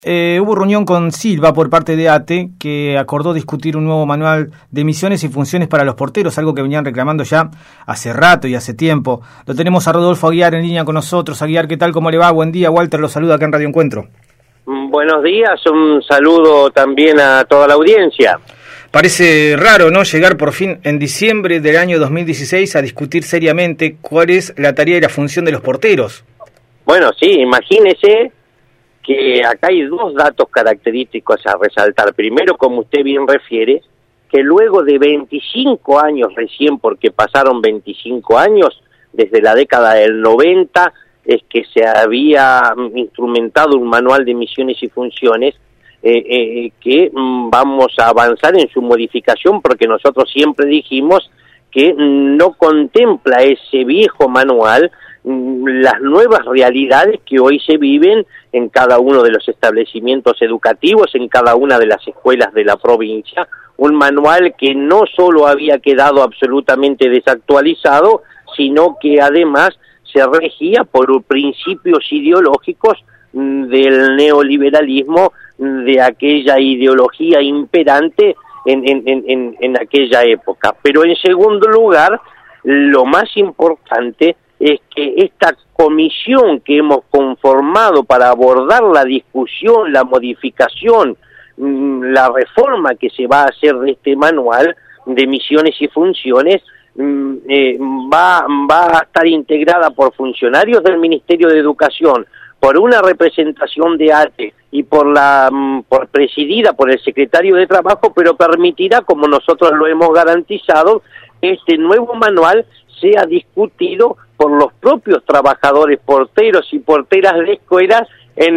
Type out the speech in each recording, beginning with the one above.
Hubo reunión con Silva por parte de ATE que acordó discutir un nuevo manual de misiones y funciones para los porteros, algo que venían reclamando ya hace rato y hace tiempo. Lo tenemos a Rodolfo Aguiar en línea con nosotros. Aguiar, ¿qué tal? ¿Cómo le va? Buen día. Walter lo saluda acá en Radio Encuentro. Buenos días, un saludo también a toda la audiencia. Parece raro, ¿no?, llegar por fin en diciembre del año 2016 a discutir seriamente cuál es la tarea y la función de los porteros. Bueno, sí, imagínese que acá hay dos datos característicos a resaltar. Primero, como usted bien refiere, que luego de 25 años recién, porque pasaron 25 años, desde la década del 90, es que se había instrumentado un manual de misiones y funciones, que vamos a avanzar en su modificación, porque nosotros siempre dijimos que no contempla ese viejo manual las nuevas realidades que hoy se viven en cada uno de los establecimientos educativos, en cada una de las escuelas de la provincia, un manual que no solo había quedado absolutamente desactualizado, sino que además se regía por principios ideológicos del neoliberalismo, de aquella ideología imperante en aquella época. Pero en segundo lugar, lo más importante es que esta comisión que hemos conformado para abordar la discusión, la modificación, la reforma que se va a hacer de este manual de misiones y funciones, va a estar integrada por funcionarios del Ministerio de Educación, por una representación de ATE y presidida por el secretario de Trabajo, pero permitirá, como nosotros lo hemos garantizado, que este nuevo manual sea discutido por los propios trabajadores porteros y porteras de escuelas en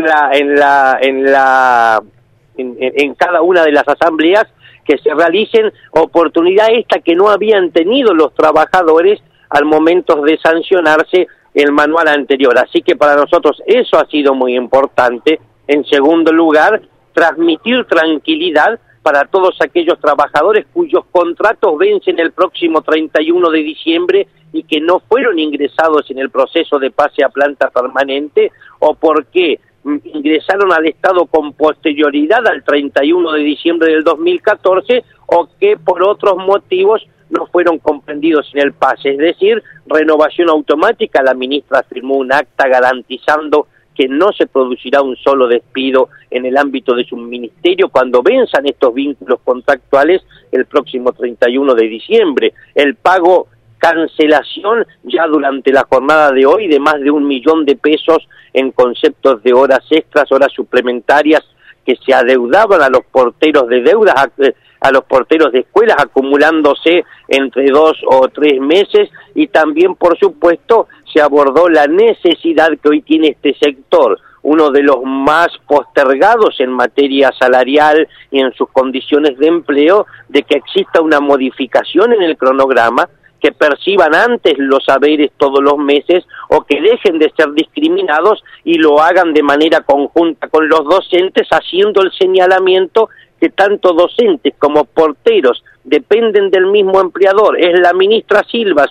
cada una de las asambleas que se realicen, oportunidad esta que no habían tenido los trabajadores al momento de sancionarse el manual anterior. Así que para nosotros eso ha sido muy importante. En segundo lugar, transmitir tranquilidad para todos aquellos trabajadores cuyos contratos vencen el próximo 31 de diciembre y que no fueron ingresados en el proceso de pase a planta permanente, o porque ingresaron al Estado con posterioridad al 31 de diciembre del 2014, o que por otros motivos no fueron comprendidos en el pase. Es decir, renovación automática. La ministra firmó un acta garantizando que no se producirá un solo despido en el ámbito de su ministerio cuando venzan estos vínculos contractuales el próximo 31 de diciembre. El pago cancelación ya durante la jornada de hoy de más de 1 millón de pesos en conceptos de horas extras, horas suplementarias que se adeudaban a los porteros de deudas, a los porteros de escuelas, acumulándose entre 2 o 3 meses, y también, por supuesto, se abordó la necesidad que hoy tiene este sector, uno de los más postergados en materia salarial y en sus condiciones de empleo, de que exista una modificación en el cronograma, que perciban antes los haberes todos los meses, o que dejen de ser discriminados y lo hagan de manera conjunta con los docentes, haciendo el señalamiento que tanto docentes como porteros dependen del mismo empleador. Es la ministra Silva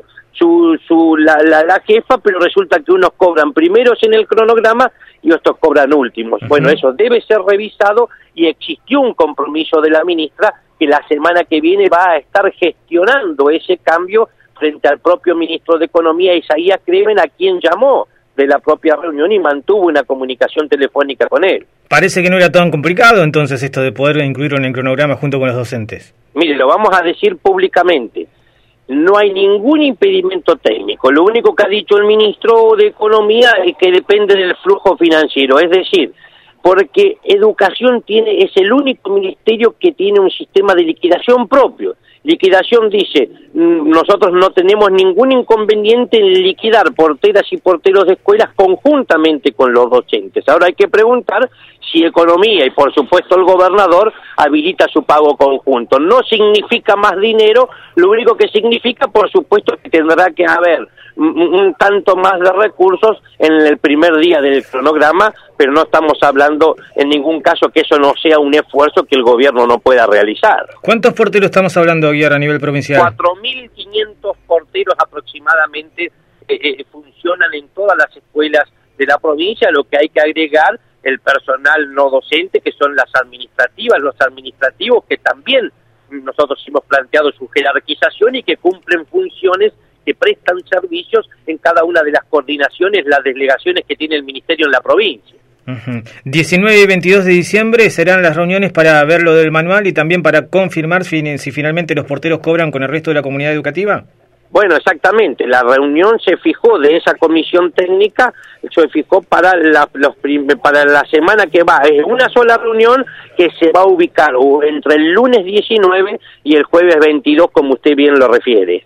la jefa, pero resulta que unos cobran primeros en el cronograma y otros cobran últimos. Bueno, eso debe ser revisado, y existió un compromiso de la ministra que la semana que viene va a estar gestionando ese cambio frente al propio ministro de Economía, Isaías Cremen, a quien llamó de la propia reunión y mantuvo una comunicación telefónica con él. Parece que no era tan complicado entonces esto de poder incluirlo en el cronograma junto con los docentes. Mire, lo vamos a decir públicamente. No hay ningún impedimento técnico. Lo único que ha dicho el ministro de Economía es que depende del flujo financiero, es decir, porque Educación es el único ministerio que tiene un sistema de liquidación propio. Liquidación dice, nosotros no tenemos ningún inconveniente en liquidar porteras y porteros de escuelas conjuntamente con los docentes. Ahora hay que preguntar si Economía y por supuesto el gobernador habilita su pago conjunto. No significa más dinero, lo único que significa, por supuesto, que tendrá que haber un tanto más de recursos en el primer día del cronograma, pero no estamos hablando en ningún caso que eso no sea un esfuerzo que el gobierno no pueda realizar. ¿Cuántos porteros estamos hablando, Aguiar, a nivel provincial? 4.500 porteros aproximadamente funcionan en todas las escuelas de la provincia. Lo que hay que agregar el personal no docente, que son las administrativas, los administrativos, que también nosotros hemos planteado su jerarquización y que cumplen funciones que prestan servicios en cada una de las coordinaciones, las delegaciones que tiene el Ministerio en la provincia. 19 y 22 de diciembre serán las reuniones para ver lo del manual y también para confirmar si finalmente los porteros cobran con el resto de la comunidad educativa. Bueno, exactamente, la reunión se fijó de esa comisión técnica, se fijó para para la semana que va, es una sola reunión que se va a ubicar entre el lunes 19 y el jueves 22, como usted bien lo refiere.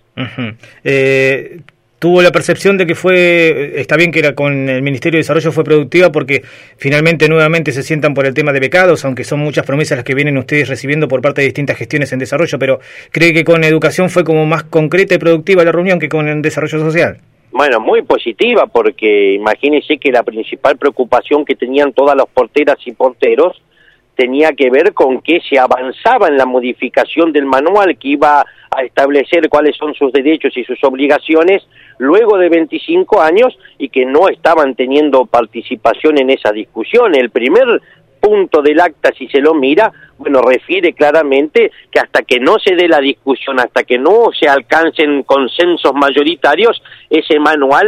Tuvo la percepción de que está bien que era con el Ministerio de Desarrollo fue productiva porque finalmente nuevamente se sientan por el tema de becados, aunque son muchas promesas las que vienen ustedes recibiendo por parte de distintas gestiones en desarrollo, pero ¿cree que con educación fue como más concreta y productiva la reunión que con el desarrollo social? Bueno, muy positiva, porque imagínense que la principal preocupación que tenían todas las porteras y porteros tenía que ver con que se avanzaba en la modificación del manual que iba a establecer cuáles son sus derechos y sus obligaciones luego de 25 años y que no estaban teniendo participación en esa discusión. El primer punto del acta, si se lo mira, bueno, refiere claramente que hasta que no se dé la discusión, hasta que no se alcancen consensos mayoritarios, ese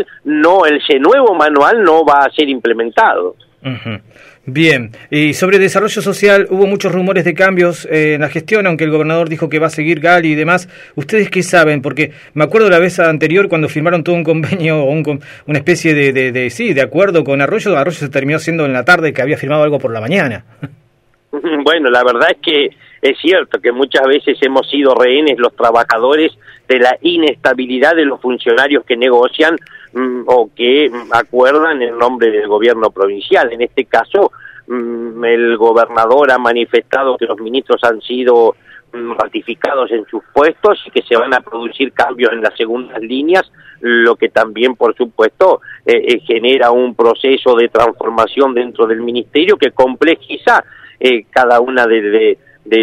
nuevo manual no va a ser implementado. Bien, y sobre desarrollo social hubo muchos rumores de cambios en la gestión, aunque el gobernador dijo que va a seguir Gali y demás. ¿Ustedes qué saben? Porque me acuerdo la vez anterior cuando firmaron todo un convenio o una especie de acuerdo con Arroyo se terminó siendo en la tarde que había firmado algo por la mañana. Bueno, la verdad es que es cierto que muchas veces hemos sido rehenes los trabajadores de la inestabilidad de los funcionarios que negocian o que acuerdan en nombre del gobierno provincial. En este caso, el gobernador ha manifestado que los ministros han sido ratificados en sus puestos y que se van a producir cambios en las segundas líneas, lo que también, por supuesto, genera un proceso de transformación dentro del ministerio que complejiza cada una de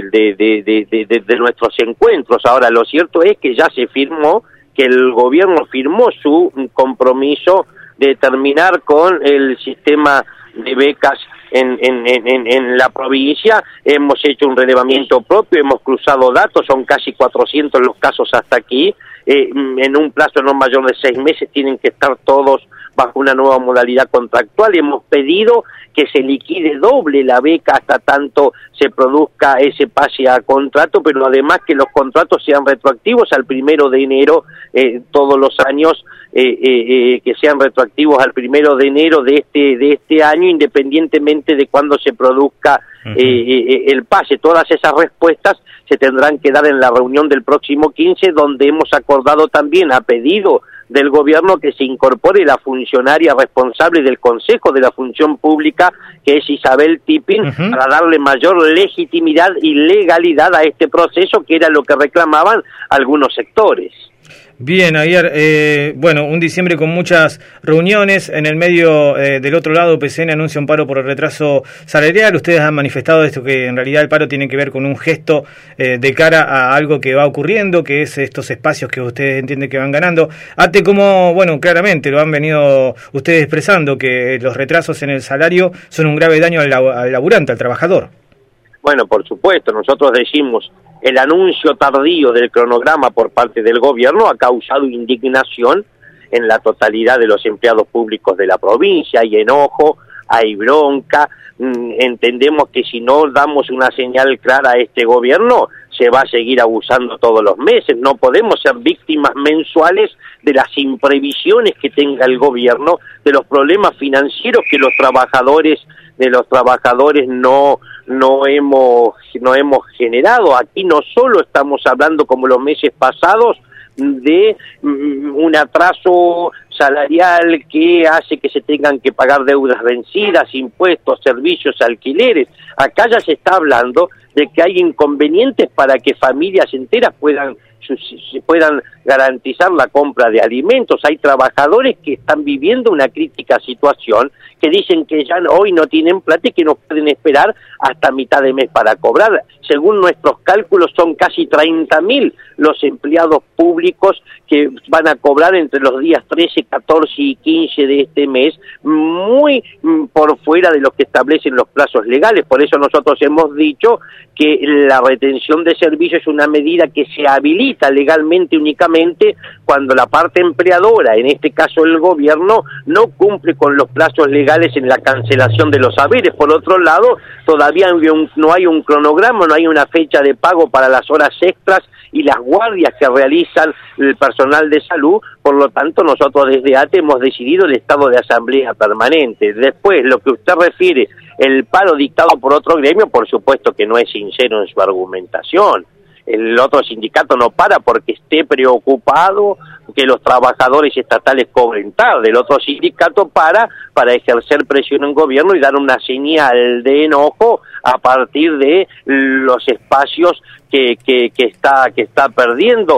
nuestros encuentros. Ahora, lo cierto es que ya se firmó, que el gobierno firmó su compromiso de terminar con el sistema de becas en la provincia. Hemos hecho un relevamiento propio, hemos cruzado datos, son casi 400 los casos hasta aquí. En un plazo no mayor de 6 meses tienen que estar todos bajo una nueva modalidad contractual y hemos pedido que se liquide doble la beca hasta tanto se produzca ese pase a contrato, pero además que los contratos sean retroactivos al 1 de enero todos los años, que sean retroactivos al 1 de enero de este año, independientemente de cuándo se produzca el pase. Todas esas respuestas se tendrán que dar en la reunión del próximo 15, donde hemos acordado también, a pedido del gobierno, que se incorpore la funcionaria responsable del Consejo de la Función Pública, que es Isabel Tipping, para darle mayor legitimidad y legalidad a este proceso, que era lo que reclamaban algunos sectores. Bien, ayer, un diciembre con muchas reuniones. En el medio, del otro lado, PCN anuncia un paro por el retraso salarial. Ustedes han manifestado esto, que en realidad el paro tiene que ver con un gesto de cara a algo que va ocurriendo, que es estos espacios que ustedes entienden que van ganando. Como, claramente lo han venido ustedes expresando, que los retrasos en el salario son un grave daño al laburante, al trabajador. Bueno, por supuesto, nosotros decimos, el anuncio tardío del cronograma por parte del gobierno ha causado indignación en la totalidad de los empleados públicos de la provincia. Hay enojo, hay bronca. Entendemos que si no damos una señal clara a este gobierno, se va a seguir abusando todos los meses. No podemos ser víctimas mensuales de las imprevisiones que tenga el gobierno, de los problemas financieros que los trabajadores no hemos generado. Aquí no solo estamos hablando, como los meses pasados, de un atraso salarial que hace que se tengan que pagar deudas vencidas, impuestos, servicios, alquileres. Acá ya se está hablando de que hay inconvenientes para que familias enteras puedan se puedan garantizar la compra de alimentos. Hay trabajadores que están viviendo una crítica situación, que dicen que ya hoy no tienen plata y que no pueden esperar hasta mitad de mes para cobrar. Según nuestros cálculos, son casi 30.000 los empleados públicos que van a cobrar entre los días 13, 14 y 15 de este mes, muy por fuera de lo que establecen los plazos legales. Por eso nosotros hemos dicho que la retención de servicios es una medida que se habilita legalmente únicamente cuando la parte empleadora, en este caso el gobierno, no cumple con los plazos legales en la cancelación de los haberes. Por otro lado, todavía no hay un cronograma, no hay una fecha de pago para las horas extras y las guardias que realizan el personal de salud. Por lo tanto, nosotros desde ATE hemos decidido el estado de asamblea permanente. Después, lo que usted refiere, el paro dictado por otro gremio, por supuesto que no es sincero en su argumentación. El otro sindicato no para porque esté preocupado que los trabajadores estatales cobren tarde. El otro sindicato para ejercer presión en gobierno y dar una señal de enojo a partir de los espacios que está perdiendo.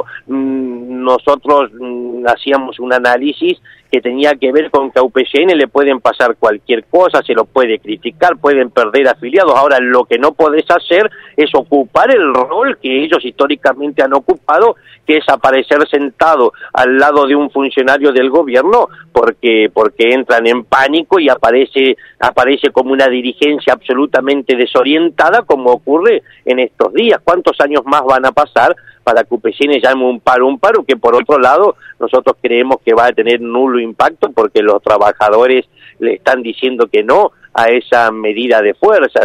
Nosotros hacíamos un análisis que tenía que ver con que a UPCN le pueden pasar cualquier cosa, se lo puede criticar, pueden perder afiliados. Ahora, lo que no podés hacer es ocupar el rol que ellos históricamente han ocupado, que es aparecer sentado al lado de un funcionario del gobierno porque entran en pánico y aparece como una dirigencia absolutamente desorientada, como ocurre en estos días. ¿Cuántos años más van a pasar para que UPCN llame un paro que por otro lado nosotros creemos que va a tener nulo impacto porque los trabajadores le están diciendo que no a esa medida de fuerza?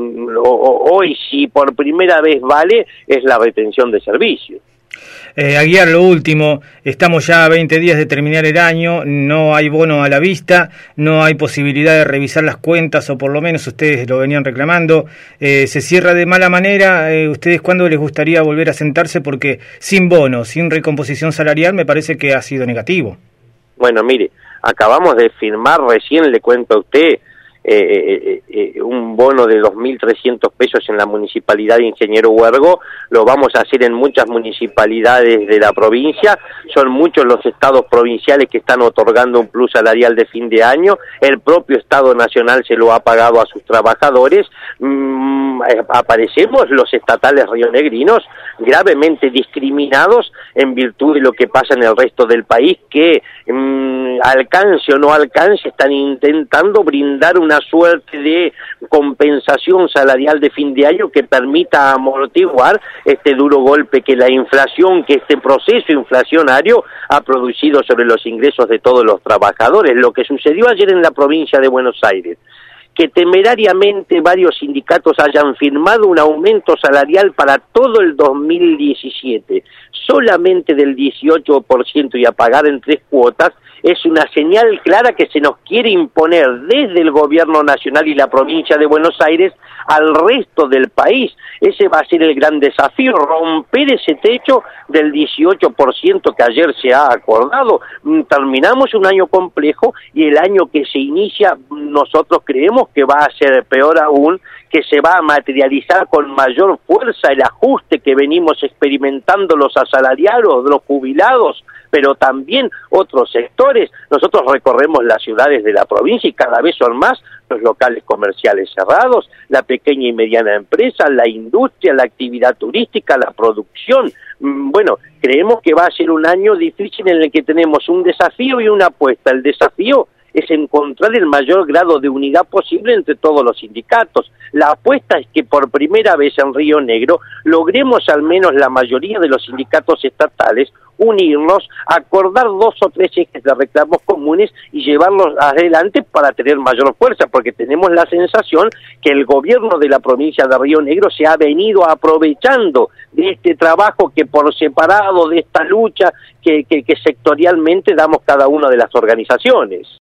Hoy, si por primera vez vale, es la retención de servicios. Aguiar, lo último, estamos ya a 20 días de terminar el año, no hay bono a la vista, no hay posibilidad de revisar las cuentas, o por lo menos ustedes lo venían reclamando, se cierra de mala manera. ¿Ustedes cuándo les gustaría volver a sentarse? Porque sin bono, sin recomposición salarial, me parece que ha sido negativo. Bueno, mire, acabamos de firmar recién, le cuento a usted, un bono de 2.300 pesos en la municipalidad de Ingeniero Huergo. Lo vamos a hacer en muchas municipalidades de la provincia. Son muchos los estados provinciales que están otorgando un plus salarial de fin de año. El propio Estado Nacional se lo ha pagado a sus trabajadores. Aparecemos los estatales rionegrinos gravemente discriminados en virtud de lo que pasa en el resto del país, que alcance o no alcance, están intentando brindar una suerte de compensación salarial de fin de año que permita amortiguar este duro golpe que la inflación, que este proceso inflacionario ha producido sobre los ingresos de todos los trabajadores. Lo que sucedió ayer en la provincia de Buenos Aires, que temerariamente varios sindicatos hayan firmado un aumento salarial para todo el 2017, solamente del 18% y a pagar en 3 cuotas, es una señal clara que se nos quiere imponer desde el gobierno nacional y la provincia de Buenos Aires al resto del país. Ese va a ser el gran desafío, romper ese techo del 18% que ayer se ha acordado. Terminamos un año complejo y el año que se inicia nosotros creemos que va a ser peor aún, que se va a materializar con mayor fuerza el ajuste que venimos experimentando los asalariados, los jubilados, pero también otros sectores. Nosotros recorremos las ciudades de la provincia y cada vez son más los locales comerciales cerrados, la pequeña y mediana empresa, la industria, la actividad turística, la producción. Bueno, creemos que va a ser un año difícil en el que tenemos un desafío y una apuesta. El desafío es encontrar el mayor grado de unidad posible entre todos los sindicatos. La apuesta es que por primera vez en Río Negro logremos al menos la mayoría de los sindicatos estatales unirnos, acordar 2 o 3 ejes de reclamos comunes y llevarlos adelante para tener mayor fuerza, porque tenemos la sensación que el gobierno de la provincia de Río Negro se ha venido aprovechando de este trabajo que por separado, de esta lucha que sectorialmente damos cada una de las organizaciones.